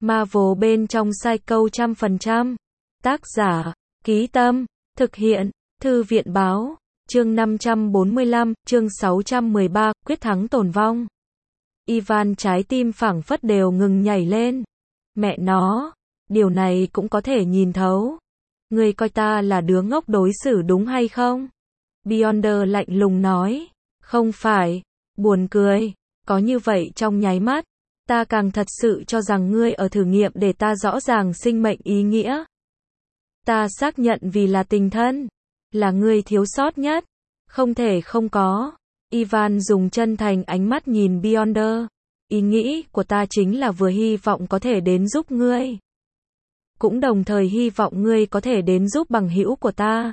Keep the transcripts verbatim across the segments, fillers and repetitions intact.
Marvel bên trong Psycho trăm phần trăm. Tác giả, Ký Tâm, thực hiện, Thư viện Báo, chương năm trăm bốn mươi lăm, chương sáu trăm mười ba, quyết thắng tồn vong. Ivan trái tim phảng phất đều ngừng nhảy lên. Mẹ nó, điều này cũng có thể nhìn thấu. Ngươi coi ta là đứa ngốc đối xử đúng hay không? Beyonder lạnh lùng nói. Không phải, buồn cười, có như vậy trong nháy mắt, ta càng thật sự cho rằng ngươi ở thử nghiệm để ta rõ ràng sinh mệnh ý nghĩa. Ta xác nhận vì là tình thân, là ngươi thiếu sót nhất, không thể không có. Ivan dùng chân thành ánh mắt nhìn Beyonder. Ý nghĩ của ta chính là vừa hy vọng có thể đến giúp ngươi, cũng đồng thời hy vọng ngươi có thể đến giúp bằng hữu của ta.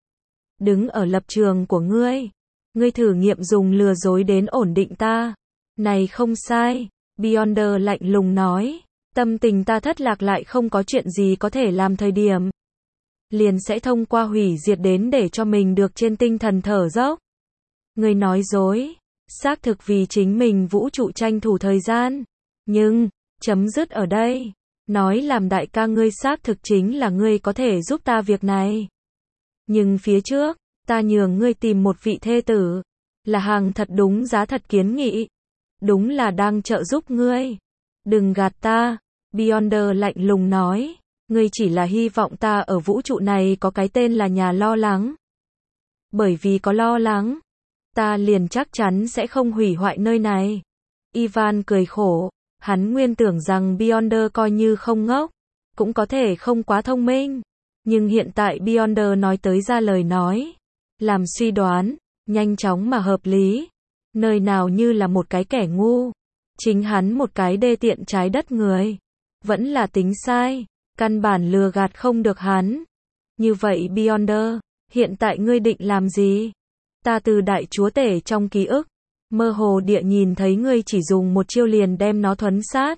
Đứng ở lập trường của ngươi, ngươi thử nghiệm dùng lừa dối đến ổn định ta. Này không sai, Beyonder lạnh lùng nói. Tâm tình ta thất lạc lại không có chuyện gì có thể làm thời điểm, liền sẽ thông qua hủy diệt đến để cho mình được trên tinh thần thở dốc. Ngươi nói dối, xác thực vì chính mình vũ trụ tranh thủ thời gian. Nhưng, chấm dứt ở đây. Nói làm đại ca ngươi xác thực chính là ngươi có thể giúp ta việc này. Nhưng phía trước, ta nhường ngươi tìm một vị thê tử, là hàng thật đúng giá thật kiến nghị. Đúng là đang trợ giúp ngươi. Đừng gạt ta, Beyonder lạnh lùng nói. Ngươi chỉ là hy vọng ta ở vũ trụ này có cái tên là nhà lo lắng. Bởi vì có lo lắng, ta liền chắc chắn sẽ không hủy hoại nơi này. Ivan cười khổ, hắn nguyên tưởng rằng Beyonder coi như không ngốc, cũng có thể không quá thông minh. Nhưng hiện tại Beyonder nói tới ra lời nói, làm suy đoán, nhanh chóng mà hợp lý. Nơi nào như là một cái kẻ ngu. Chính hắn một cái đê tiện trái đất người. Vẫn là tính sai, căn bản lừa gạt không được hắn. Như vậy Beyonder, hiện tại ngươi định làm gì? Ta từ đại chúa tể trong ký ức, mơ hồ địa nhìn thấy ngươi chỉ dùng một chiêu liền đem nó thuấn sát.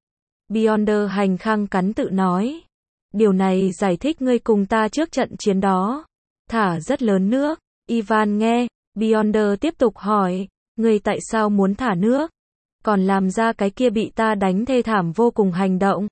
Beyonder hành khăng cắn tự nói. Điều này giải thích ngươi cùng ta trước trận chiến đó. Thả rất lớn nước. Ivan nghe, Beyonder tiếp tục hỏi. Ngươi tại sao muốn thả nước? Còn làm ra cái kia bị ta đánh thê thảm vô cùng hành động.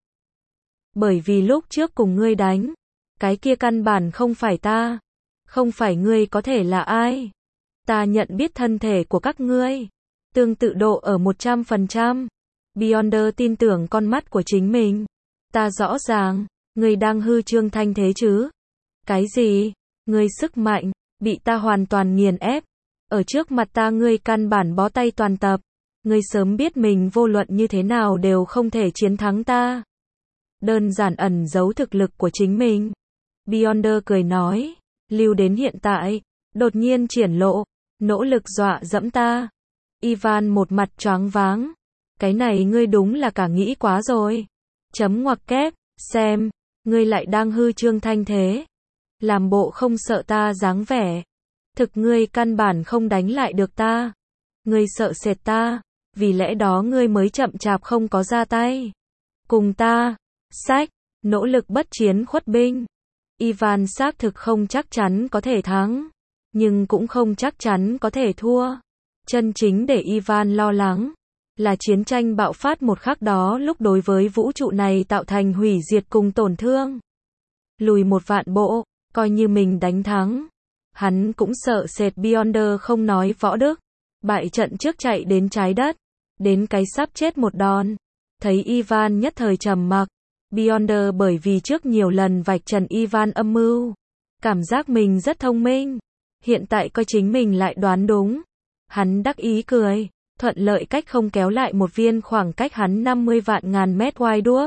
Bởi vì lúc trước cùng ngươi đánh, cái kia căn bản không phải ta. Không phải ngươi có thể là ai. Ta nhận biết thân thể của các ngươi. Tương tự độ ở một trăm phần trăm. Beyonder tin tưởng con mắt của chính mình. Ta rõ ràng, ngươi đang hư trương thanh thế chứ? Cái gì? Ngươi sức mạnh, bị ta hoàn toàn nghiền ép. Ở trước mặt ta ngươi căn bản bó tay toàn tập. Ngươi sớm biết mình vô luận như thế nào đều không thể chiến thắng ta. Đơn giản ẩn giấu thực lực của chính mình. Beyonder cười nói. Lưu đến hiện tại, đột nhiên triển lộ, nỗ lực dọa dẫm ta. Ivan một mặt choáng váng. Cái này ngươi đúng là cả nghĩ quá rồi. Chấm ngoặc kép, xem, ngươi lại đang hư trương thanh thế. Làm bộ không sợ ta dáng vẻ. Thực ngươi căn bản không đánh lại được ta. Ngươi sợ sệt ta, vì lẽ đó ngươi mới chậm chạp không có ra tay. Cùng ta, sách, nỗ lực bất chiến khuất binh. Ivan xác thực không chắc chắn có thể thắng, nhưng cũng không chắc chắn có thể thua. Chân chính để Ivan lo lắng, là chiến tranh bạo phát một khắc đó lúc đối với vũ trụ này tạo thành hủy diệt cùng tổn thương. Lùi một vạn bộ, coi như mình đánh thắng. Hắn cũng sợ sệt Beyonder không nói võ đức. Bại trận trước chạy đến trái đất, đến cái sắp chết một đòn. Thấy Ivan nhất thời trầm mặc. Beyonder bởi vì trước nhiều lần vạch trần Ivan âm mưu, cảm giác mình rất thông minh. Hiện tại coi chính mình lại đoán đúng. Hắn đắc ý cười, thuận lợi cách không kéo lại một viên khoảng cách hắn năm mươi vạn ngàn mét oai đuốc.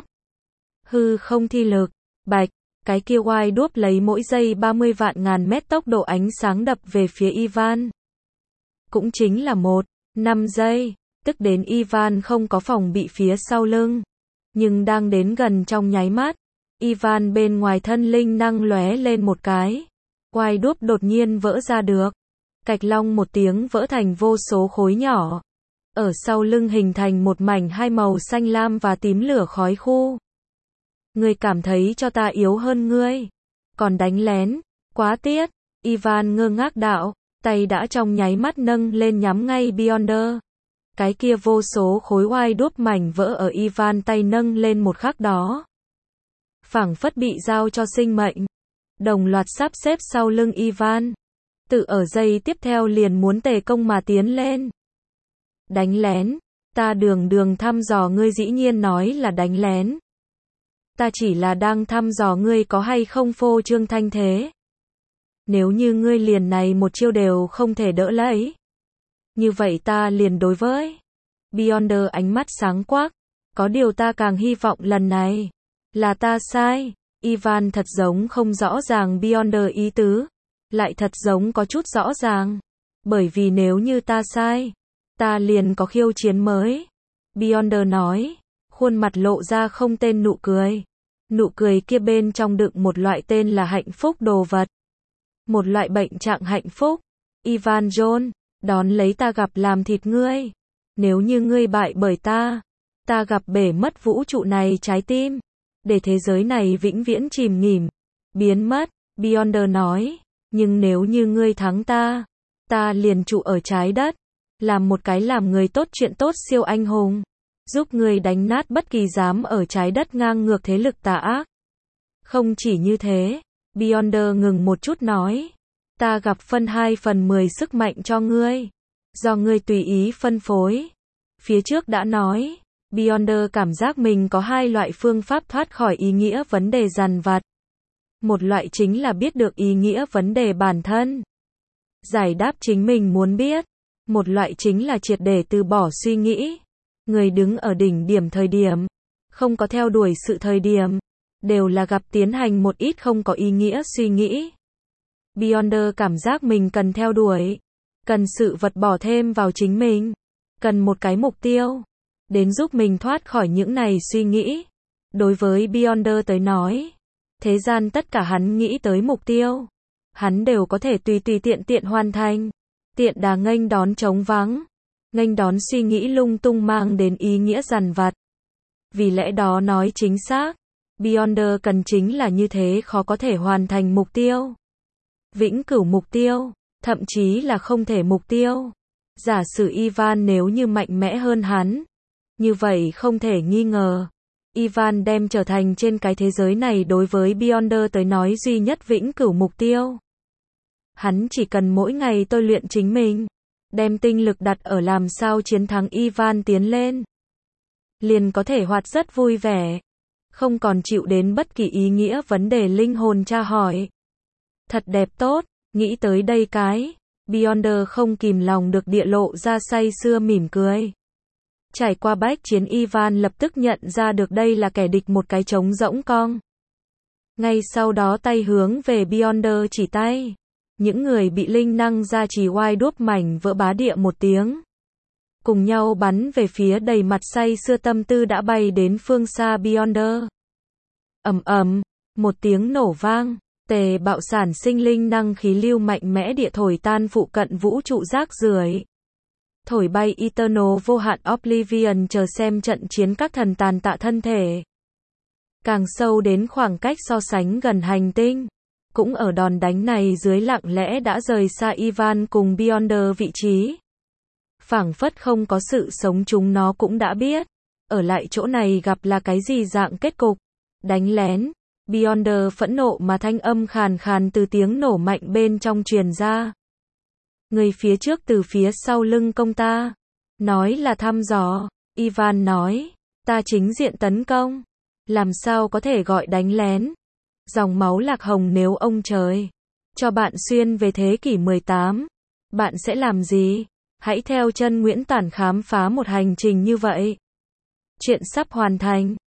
Hư không thi lực, bạch, cái kia oai đuốc lấy mỗi giây ba mươi vạn ngàn mét tốc độ ánh sáng đập về phía Ivan. Cũng chính là một, năm giây, tức đến Ivan không có phòng bị phía sau lưng. Nhưng đang đến gần trong nháy mắt, Ivan bên ngoài thân linh năng lóe lên một cái. Oai đuốc đột nhiên vỡ ra được. Cạch long một tiếng vỡ thành vô số khối nhỏ. Ở sau lưng hình thành một mảnh hai màu xanh lam và tím lửa khói khu. Ngươi cảm thấy cho ta yếu hơn ngươi. Còn đánh lén, quá tiếc. Ivan ngơ ngác đạo, tay đã trong nháy mắt nâng lên nhắm ngay Beyonder. Cái kia vô số khối oai đốp mảnh vỡ ở Ivan tay nâng lên một khắc đó. Phảng phất bị giao cho sinh mệnh. Đồng loạt sắp xếp sau lưng Ivan. Tự ở giây tiếp theo liền muốn tề công mà tiến lên. Đánh lén. Ta đường đường thăm dò ngươi dĩ nhiên nói là đánh lén. Ta chỉ là đang thăm dò ngươi có hay không phô trương thanh thế. Nếu như ngươi liền này một chiêu đều không thể đỡ lấy. Như vậy ta liền đối với. Beyonder ánh mắt sáng quắc. Có điều ta càng hy vọng lần này. Là ta sai. Ivan thật giống không rõ ràng Beyonder ý tứ. Lại thật giống có chút rõ ràng. Bởi vì nếu như ta sai. Ta liền có khiêu chiến mới. Beyonder nói. Khuôn mặt lộ ra không tên nụ cười. Nụ cười kia bên trong đựng một loại tên là hạnh phúc đồ vật. Một loại bệnh trạng hạnh phúc. Ivan John. Đón lấy ta gặp làm thịt ngươi. Nếu như ngươi bại bởi ta. Ta gặp bể mất vũ trụ này trái tim. Để thế giới này vĩnh viễn chìm nghỉm. Biến mất. Beyonder nói. Nhưng nếu như ngươi thắng ta. Ta liền trụ ở trái đất. Làm một cái làm người tốt chuyện tốt siêu anh hùng. Giúp ngươi đánh nát bất kỳ dám ở trái đất ngang ngược thế lực tà ác. Không chỉ như thế. Beyonder ngừng một chút nói. Ta gặp phân hai phần mười sức mạnh cho ngươi. Do ngươi tùy ý phân phối. Phía trước đã nói. Beyonder cảm giác mình có hai loại phương pháp thoát khỏi ý nghĩa vấn đề dằn vặt. Một loại chính là biết được ý nghĩa vấn đề bản thân. Giải đáp chính mình muốn biết. Một loại chính là triệt để từ bỏ suy nghĩ. Người đứng ở đỉnh điểm thời điểm. Không có theo đuổi sự thời điểm. Đều là gặp tiến hành một ít không có ý nghĩa suy nghĩ. Beyonder cảm giác mình cần theo đuổi. Cần sự vật bỏ thêm vào chính mình. Cần một cái mục tiêu. Đến giúp mình thoát khỏi những này suy nghĩ. Đối với Beyonder tới nói. Thế gian tất cả hắn nghĩ tới mục tiêu. Hắn đều có thể tùy tùy tiện tiện hoàn thành. Tiện đà nghênh đón trống vắng. Nghênh đón suy nghĩ lung tung mang đến ý nghĩa dằn vặt. Vì lẽ đó nói chính xác. Beyonder cần chính là như thế khó có thể hoàn thành mục tiêu. Vĩnh cửu mục tiêu. Thậm chí là không thể mục tiêu. Giả sử Ivan nếu như mạnh mẽ hơn hắn. Như vậy không thể nghi ngờ. Ivan đem trở thành trên cái thế giới này đối với Beyonder tới nói duy nhất vĩnh cửu mục tiêu. Hắn chỉ cần mỗi ngày tôi luyện chính mình. Đem tinh lực đặt ở làm sao chiến thắng Ivan tiến lên. Liền có thể hoạt rất vui vẻ. Không còn chịu đến bất kỳ ý nghĩa vấn đề linh hồn tra hỏi. Thật đẹp tốt, nghĩ tới đây cái. Beyonder không kìm lòng được địa lộ ra say sưa mỉm cười. Trải qua bách chiến Ivan lập tức nhận ra được đây là kẻ địch một cái trống rỗng cong. Ngay sau đó tay hướng về Beyonder chỉ tay. Những người bị linh năng gia trì oai đốp mảnh vỡ bá địa một tiếng. Cùng nhau bắn về phía đầy mặt say sưa tâm tư đã bay đến phương xa Beyonder. Ầm ầm, một tiếng nổ vang. Tề bạo sản sinh linh năng khí lưu mạnh mẽ địa thổi tan phụ cận vũ trụ rác rưởi. Thổi bay Eternal vô hạn Oblivion chờ xem trận chiến các thần tàn tạ thân thể. Càng sâu đến khoảng cách so sánh gần hành tinh. Cũng ở đòn đánh này dưới lặng lẽ đã rời xa Ivan cùng Beyonder vị trí. Phảng phất không có sự sống chúng nó cũng đã biết. Ở lại chỗ này gặp là cái gì dạng kết cục. Đánh lén. Beyonder phẫn nộ mà thanh âm khàn khàn từ tiếng nổ mạnh bên trong truyền ra. Người phía trước từ phía sau lưng công ta. Nói là thăm dò. Ivan nói. Ta chính diện tấn công. Làm sao có thể gọi đánh lén. Dòng máu lạc hồng nếu ông trời. Cho bạn xuyên về thế kỷ mười tám. Bạn sẽ làm gì? Hãy theo chân Nguyễn Tản khám phá một hành trình như vậy. Chuyện sắp hoàn thành.